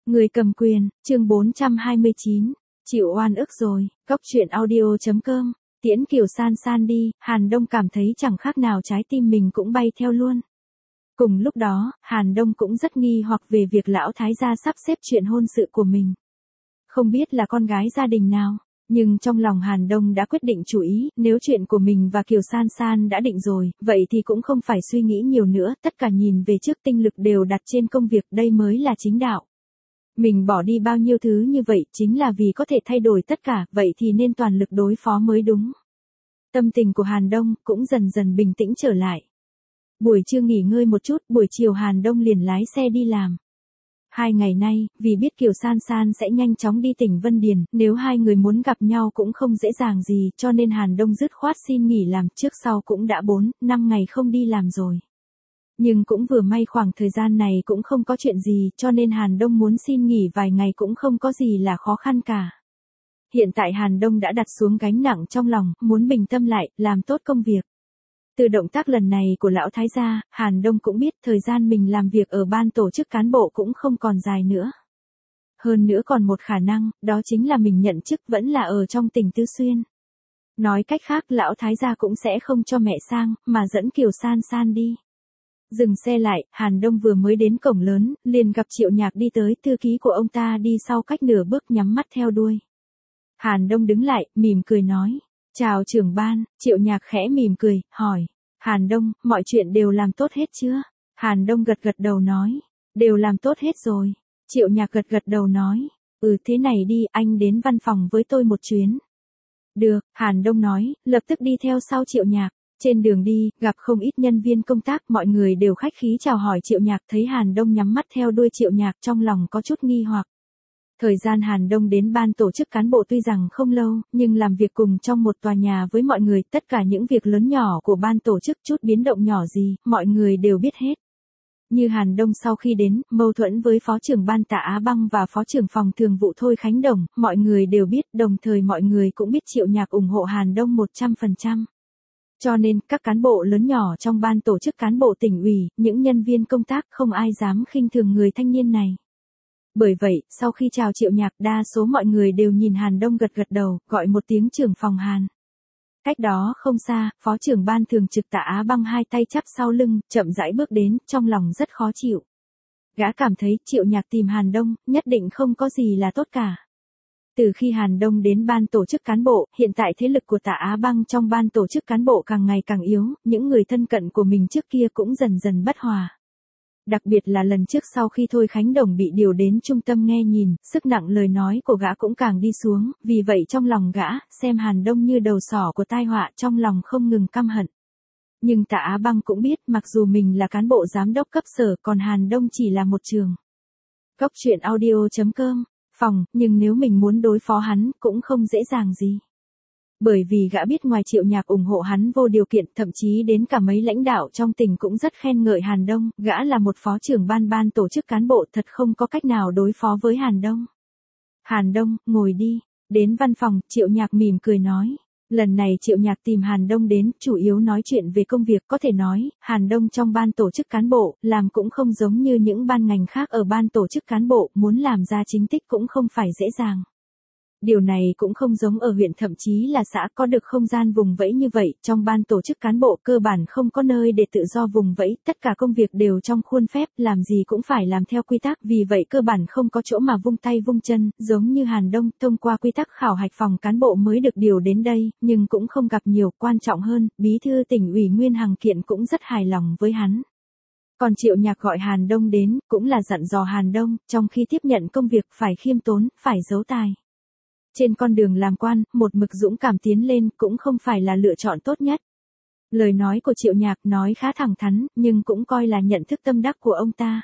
Người cầm quyền, chương 429, chịu oan ức rồi, Cóc truyện audio.com, tiễn Kiều San San đi, Hàn Đông cảm thấy chẳng khác nào trái tim mình cũng bay theo luôn. Cùng lúc đó, Hàn Đông cũng rất nghi hoặc về việc lão thái gia sắp xếp chuyện hôn sự của mình. Không biết là con gái gia đình nào, nhưng trong lòng Hàn Đông đã quyết định chủ ý, nếu chuyện của mình và Kiều San San đã định rồi, vậy thì cũng không phải suy nghĩ nhiều nữa, tất cả nhìn về trước tinh lực đều đặt trên công việc, đây mới là chính đạo. Mình bỏ đi bao nhiêu thứ như vậy chính là vì có thể thay đổi tất cả, vậy thì nên toàn lực đối phó mới đúng. Tâm tình của Hàn Đông cũng dần dần bình tĩnh trở lại. Buổi trưa nghỉ ngơi một chút, buổi chiều Hàn Đông liền lái xe đi làm. 2 ngày nay, vì biết Kiều San San sẽ nhanh chóng đi tỉnh Vân Điền, nếu hai người muốn gặp nhau cũng không dễ dàng gì, cho nên Hàn Đông dứt khoát xin nghỉ làm, trước sau cũng đã 4-5 ngày không đi làm rồi. Nhưng cũng vừa may khoảng thời gian này cũng không có chuyện gì, cho nên Hàn Đông muốn xin nghỉ vài ngày cũng không có gì là khó khăn cả. Hiện tại Hàn Đông đã đặt xuống gánh nặng trong lòng, muốn bình tâm lại, làm tốt công việc. Từ động tác lần này của lão thái gia, Hàn Đông cũng biết thời gian mình làm việc ở ban tổ chức cán bộ cũng không còn dài nữa. Hơn nữa còn một khả năng, đó chính là mình nhận chức vẫn là ở trong tỉnh Tứ Xuyên. Nói cách khác lão thái gia cũng sẽ không cho mẹ sang, mà dẫn Kiều San San đi. Dừng xe lại, Hàn Đông vừa mới đến cổng lớn, liền gặp Triệu Nhạc đi tới, thư ký của ông ta đi sau cách nửa bước nhắm mắt theo đuôi. Hàn Đông đứng lại, mỉm cười nói. Chào trưởng ban, Triệu Nhạc khẽ mỉm cười, hỏi. Hàn Đông, mọi chuyện đều làm tốt hết chưa? Hàn Đông gật gật đầu nói. Đều làm tốt hết rồi. Triệu Nhạc gật gật đầu nói. Thế này đi, anh đến văn phòng với tôi một chuyến. Được, Hàn Đông nói, lập tức đi theo sau Triệu Nhạc. Trên đường đi, gặp không ít nhân viên công tác, mọi người đều khách khí chào hỏi Triệu Nhạc, thấy Hàn Đông nhắm mắt theo đuôi Triệu Nhạc trong lòng có chút nghi hoặc. Thời gian Hàn Đông đến ban tổ chức cán bộ tuy rằng không lâu, nhưng làm việc cùng trong một tòa nhà với mọi người, tất cả những việc lớn nhỏ của ban tổ chức, chút biến động nhỏ gì, mọi người đều biết hết. Như Hàn Đông sau khi đến, mâu thuẫn với phó trưởng ban Tạ Á Băng và phó trưởng phòng thường vụ Thôi Khánh Đồng, mọi người đều biết, đồng thời mọi người cũng biết Triệu Nhạc ủng hộ Hàn Đông 100%. Cho nên, các cán bộ lớn nhỏ trong ban tổ chức cán bộ tỉnh ủy, những nhân viên công tác không ai dám khinh thường người thanh niên này. Bởi vậy, sau khi chào Triệu Nhạc, đa số mọi người đều nhìn Hàn Đông gật gật đầu, gọi một tiếng trưởng phòng Hàn. Cách đó không xa, phó trưởng ban thường trực Tạ Á Băng hai tay chắp sau lưng, chậm rãi bước đến, trong lòng rất khó chịu. Gã cảm thấy Triệu Nhạc tìm Hàn Đông, nhất định không có gì là tốt cả. Từ khi Hàn Đông đến ban tổ chức cán bộ, hiện tại thế lực của Tạ Á Băng trong ban tổ chức cán bộ càng ngày càng yếu, những người thân cận của mình trước kia cũng dần dần bất hòa. Đặc biệt là lần trước sau khi Thôi Khánh Đồng bị điều đến trung tâm nghe nhìn, sức nặng lời nói của gã cũng càng đi xuống, vì vậy trong lòng gã, xem Hàn Đông như đầu sỏ của tai họa, trong lòng không ngừng căm hận. Nhưng Tạ Á Băng cũng biết, mặc dù mình là cán bộ giám đốc cấp sở, còn Hàn Đông chỉ là một trường. Cóc truyện audio.com, phòng, nhưng nếu mình muốn đối phó hắn, cũng không dễ dàng gì. Bởi vì gã biết ngoài Triệu Nhạc ủng hộ hắn vô điều kiện, thậm chí đến cả mấy lãnh đạo trong tỉnh cũng rất khen ngợi Hàn Đông, gã là một phó trưởng ban tổ chức cán bộ, thật không có cách nào đối phó với Hàn Đông. Hàn Đông, ngồi đi. Đến văn phòng, Triệu Nhạc mỉm cười nói. Lần này Triệu Nhạc tìm Hàn Đông đến, chủ yếu nói chuyện về công việc, có thể nói, Hàn Đông trong ban tổ chức cán bộ, làm cũng không giống như những ban ngành khác ở ban tổ chức cán bộ, muốn làm ra chính tích cũng không phải dễ dàng. Điều này cũng không giống ở huyện, thậm chí là xã, có được không gian vùng vẫy như vậy, trong ban tổ chức cán bộ cơ bản không có nơi để tự do vùng vẫy, tất cả công việc đều trong khuôn phép, làm gì cũng phải làm theo quy tắc, vì vậy cơ bản không có chỗ mà vung tay vung chân, giống như Hàn Đông, thông qua quy tắc khảo hạch phòng cán bộ mới được điều đến đây, nhưng cũng không gặp nhiều, quan trọng hơn, bí thư tỉnh ủy Nguyên Hằng Kiện cũng rất hài lòng với hắn. Còn Triệu Nhạc gọi Hàn Đông đến, cũng là dặn dò Hàn Đông, trong khi tiếp nhận công việc phải khiêm tốn, phải giấu tài. Trên con đường làm quan, một mực dũng cảm tiến lên cũng không phải là lựa chọn tốt nhất. Lời nói của Triệu Nhạc nói khá thẳng thắn, nhưng cũng coi là nhận thức tâm đắc của ông ta.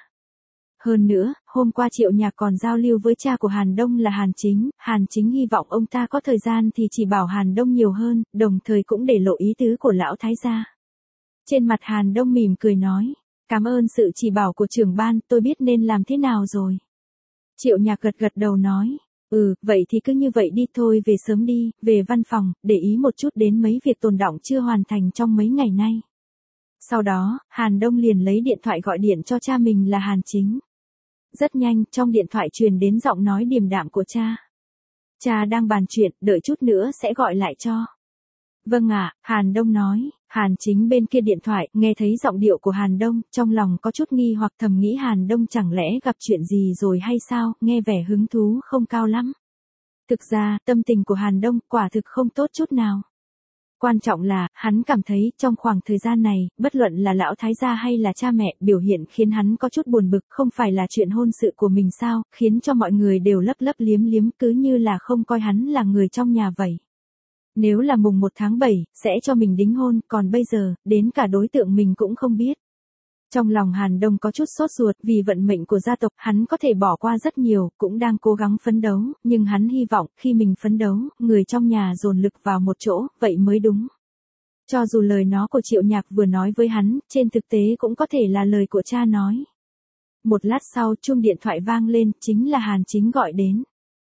Hơn nữa, hôm qua Triệu Nhạc còn giao lưu với cha của Hàn Đông là Hàn Chính hy vọng ông ta có thời gian thì chỉ bảo Hàn Đông nhiều hơn, đồng thời cũng để lộ ý tứ của lão thái gia. Trên mặt Hàn Đông mỉm cười nói, cảm ơn sự chỉ bảo của trưởng ban, tôi biết nên làm thế nào rồi. Triệu Nhạc gật gật đầu nói. Vậy thì cứ như vậy đi thôi, về sớm đi, về văn phòng, để ý một chút đến mấy việc tồn đọng chưa hoàn thành trong mấy ngày nay. Sau đó, Hàn Đông liền lấy điện thoại gọi điện cho cha mình là Hàn Chính. Rất nhanh, trong điện thoại truyền đến giọng nói điềm đạm của cha. Cha đang bàn chuyện, đợi chút nữa sẽ gọi lại cho. Vâng ạ, Hàn Đông nói. Hàn Chính bên kia điện thoại, nghe thấy giọng điệu của Hàn Đông, trong lòng có chút nghi hoặc thầm nghĩ Hàn Đông chẳng lẽ gặp chuyện gì rồi hay sao, nghe vẻ hứng thú không cao lắm. Thực ra, tâm tình của Hàn Đông quả thực không tốt chút nào. Quan trọng là, hắn cảm thấy trong khoảng thời gian này, bất luận là lão thái gia hay là cha mẹ, biểu hiện khiến hắn có chút buồn bực, không phải là chuyện hôn sự của mình sao, khiến cho mọi người đều lấp lấp liếm liếm cứ như là không coi hắn là người trong nhà vậy. Nếu là mùng 1 tháng 7, sẽ cho mình đính hôn, còn bây giờ, đến cả đối tượng mình cũng không biết. Trong lòng Hàn Đông có chút sốt ruột vì vận mệnh của gia tộc, hắn có thể bỏ qua rất nhiều, cũng đang cố gắng phấn đấu, nhưng hắn hy vọng khi mình phấn đấu, người trong nhà dồn lực vào một chỗ, vậy mới đúng. Cho dù lời nó của Triệu Nhạc vừa nói với hắn, trên thực tế cũng có thể là lời của cha nói. Một lát sau, chuông điện thoại vang lên, chính là Hàn Chính gọi đến.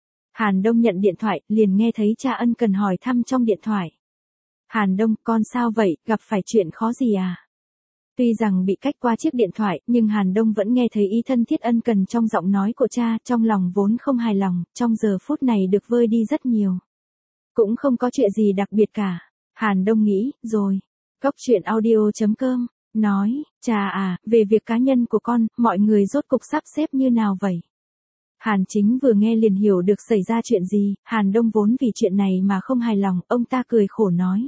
Hàn Đông nhận điện thoại, liền nghe thấy cha ân cần hỏi thăm trong điện thoại. Hàn Đông, con sao vậy, gặp phải chuyện khó gì à? Tuy rằng bị cách qua chiếc điện thoại, nhưng Hàn Đông vẫn nghe thấy ý thân thiết ân cần trong giọng nói của cha, trong lòng vốn không hài lòng, trong giờ phút này được vơi đi rất nhiều. Cũng không có chuyện gì đặc biệt cả. Hàn Đông nghĩ, rồi. Cốc truyện audio.com, nói, cha à, về việc cá nhân của con, mọi người rốt cục sắp xếp như nào vậy? Hàn Chính vừa nghe liền hiểu được xảy ra chuyện gì, Hàn Đông vốn vì chuyện này mà không hài lòng, ông ta cười khổ nói.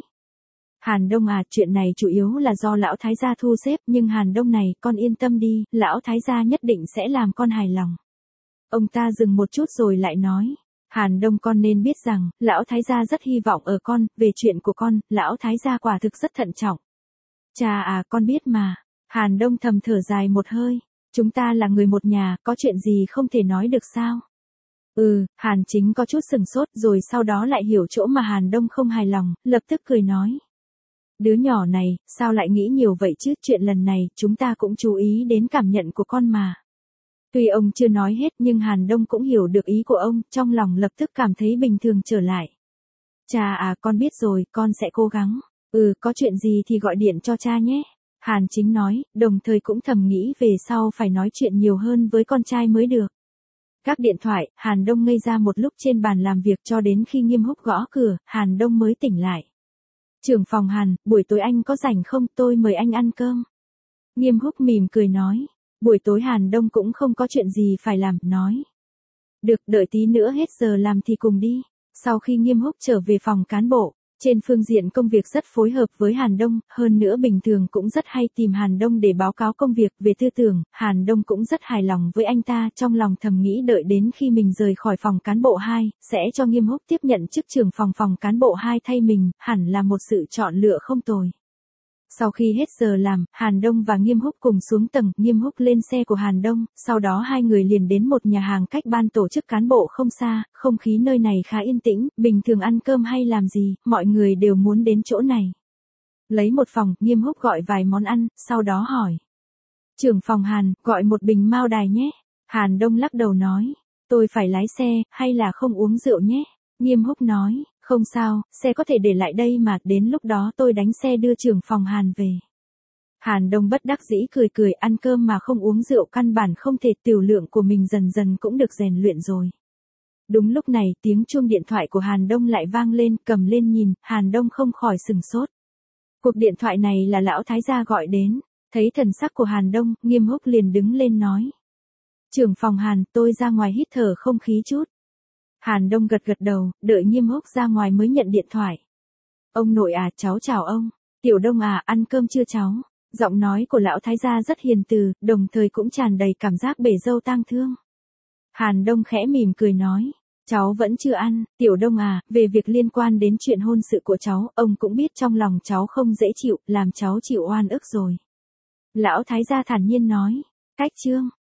Hàn Đông à, chuyện này chủ yếu là do lão thái gia thu xếp, nhưng Hàn Đông này, con yên tâm đi, lão thái gia nhất định sẽ làm con hài lòng. Ông ta dừng một chút rồi lại nói. Hàn Đông con nên biết rằng, lão thái gia rất hy vọng ở con, về chuyện của con, lão thái gia quả thực rất thận trọng. Cha à, con biết mà. Hàn Đông thầm thở dài một hơi. Chúng ta là người một nhà, có chuyện gì không thể nói được sao? Hàn Chính có chút sừng sốt rồi sau đó lại hiểu chỗ mà Hàn Đông không hài lòng, lập tức cười nói. Đứa nhỏ này, sao lại nghĩ nhiều vậy chứ, chuyện lần này, chúng ta cũng chú ý đến cảm nhận của con mà. Tuy ông chưa nói hết nhưng Hàn Đông cũng hiểu được ý của ông, trong lòng lập tức cảm thấy bình thường trở lại. Cha à, con biết rồi, con sẽ cố gắng. Có chuyện gì thì gọi điện cho cha nhé. Hàn Chính nói, đồng thời cũng thầm nghĩ về sau phải nói chuyện nhiều hơn với con trai mới được. Các điện thoại, Hàn Đông ngây ra một lúc trên bàn làm việc cho đến khi Nghiêm Húc gõ cửa, Hàn Đông mới tỉnh lại. Trưởng phòng Hàn, buổi tối anh có rảnh không, tôi mời anh ăn cơm. Nghiêm Húc mỉm cười nói. Buổi tối Hàn Đông cũng không có chuyện gì phải làm, nói. Được, đợi tí nữa hết giờ làm thì cùng đi. Sau khi Nghiêm Húc trở về phòng cán bộ, trên phương diện công việc rất phối hợp với Hàn Đông, hơn nữa bình thường cũng rất hay tìm Hàn Đông để báo cáo công việc. Về tư tưởng, Hàn Đông cũng rất hài lòng với anh ta, trong lòng thầm nghĩ đợi đến khi mình rời khỏi phòng cán bộ 2, sẽ cho Nghiêm Húc tiếp nhận chức trưởng phòng cán bộ 2 thay mình, hẳn là một sự chọn lựa không tồi. Sau khi hết giờ làm, Hàn Đông và Nghiêm Húc cùng xuống tầng, Nghiêm Húc lên xe của Hàn Đông, sau đó hai người liền đến một nhà hàng cách ban tổ chức cán bộ không xa, không khí nơi này khá yên tĩnh, bình thường ăn cơm hay làm gì, mọi người đều muốn đến chỗ này. Lấy một phòng, Nghiêm Húc gọi vài món ăn, sau đó hỏi. Trưởng phòng Hàn, gọi một bình Mao Đài nhé. Hàn Đông lắc đầu nói, tôi phải lái xe, hay là không uống rượu nhé. Nghiêm Húc nói, không sao, xe có thể để lại đây mà, đến lúc đó tôi đánh xe đưa trưởng phòng Hàn về. Hàn Đông bất đắc dĩ cười, ăn cơm mà không uống rượu căn bản không thể, tiểu lượng của mình dần dần cũng được rèn luyện rồi. Đúng lúc này, tiếng chuông điện thoại của Hàn Đông lại vang lên, cầm lên nhìn, Hàn Đông không khỏi sừng sốt. Cuộc điện thoại này là lão thái gia gọi đến, thấy thần sắc của Hàn Đông, Nghiêm Húc liền đứng lên nói. Trưởng phòng Hàn, tôi ra ngoài hít thở không khí chút. Hàn Đông gật đầu, đợi Nghiêm Húc ra ngoài mới nhận điện thoại. Ông nội à, cháu chào ông. Tiểu Đông à, ăn cơm chưa cháu? Giọng nói của lão thái gia rất hiền từ, đồng thời cũng tràn đầy cảm giác bể dâu tang thương. Hàn Đông khẽ mỉm cười nói. Cháu vẫn chưa ăn, Tiểu Đông à, về việc liên quan đến chuyện hôn sự của cháu, ông cũng biết trong lòng cháu không dễ chịu, làm cháu chịu oan ức rồi. Lão thái gia thản nhiên nói. Cách chương.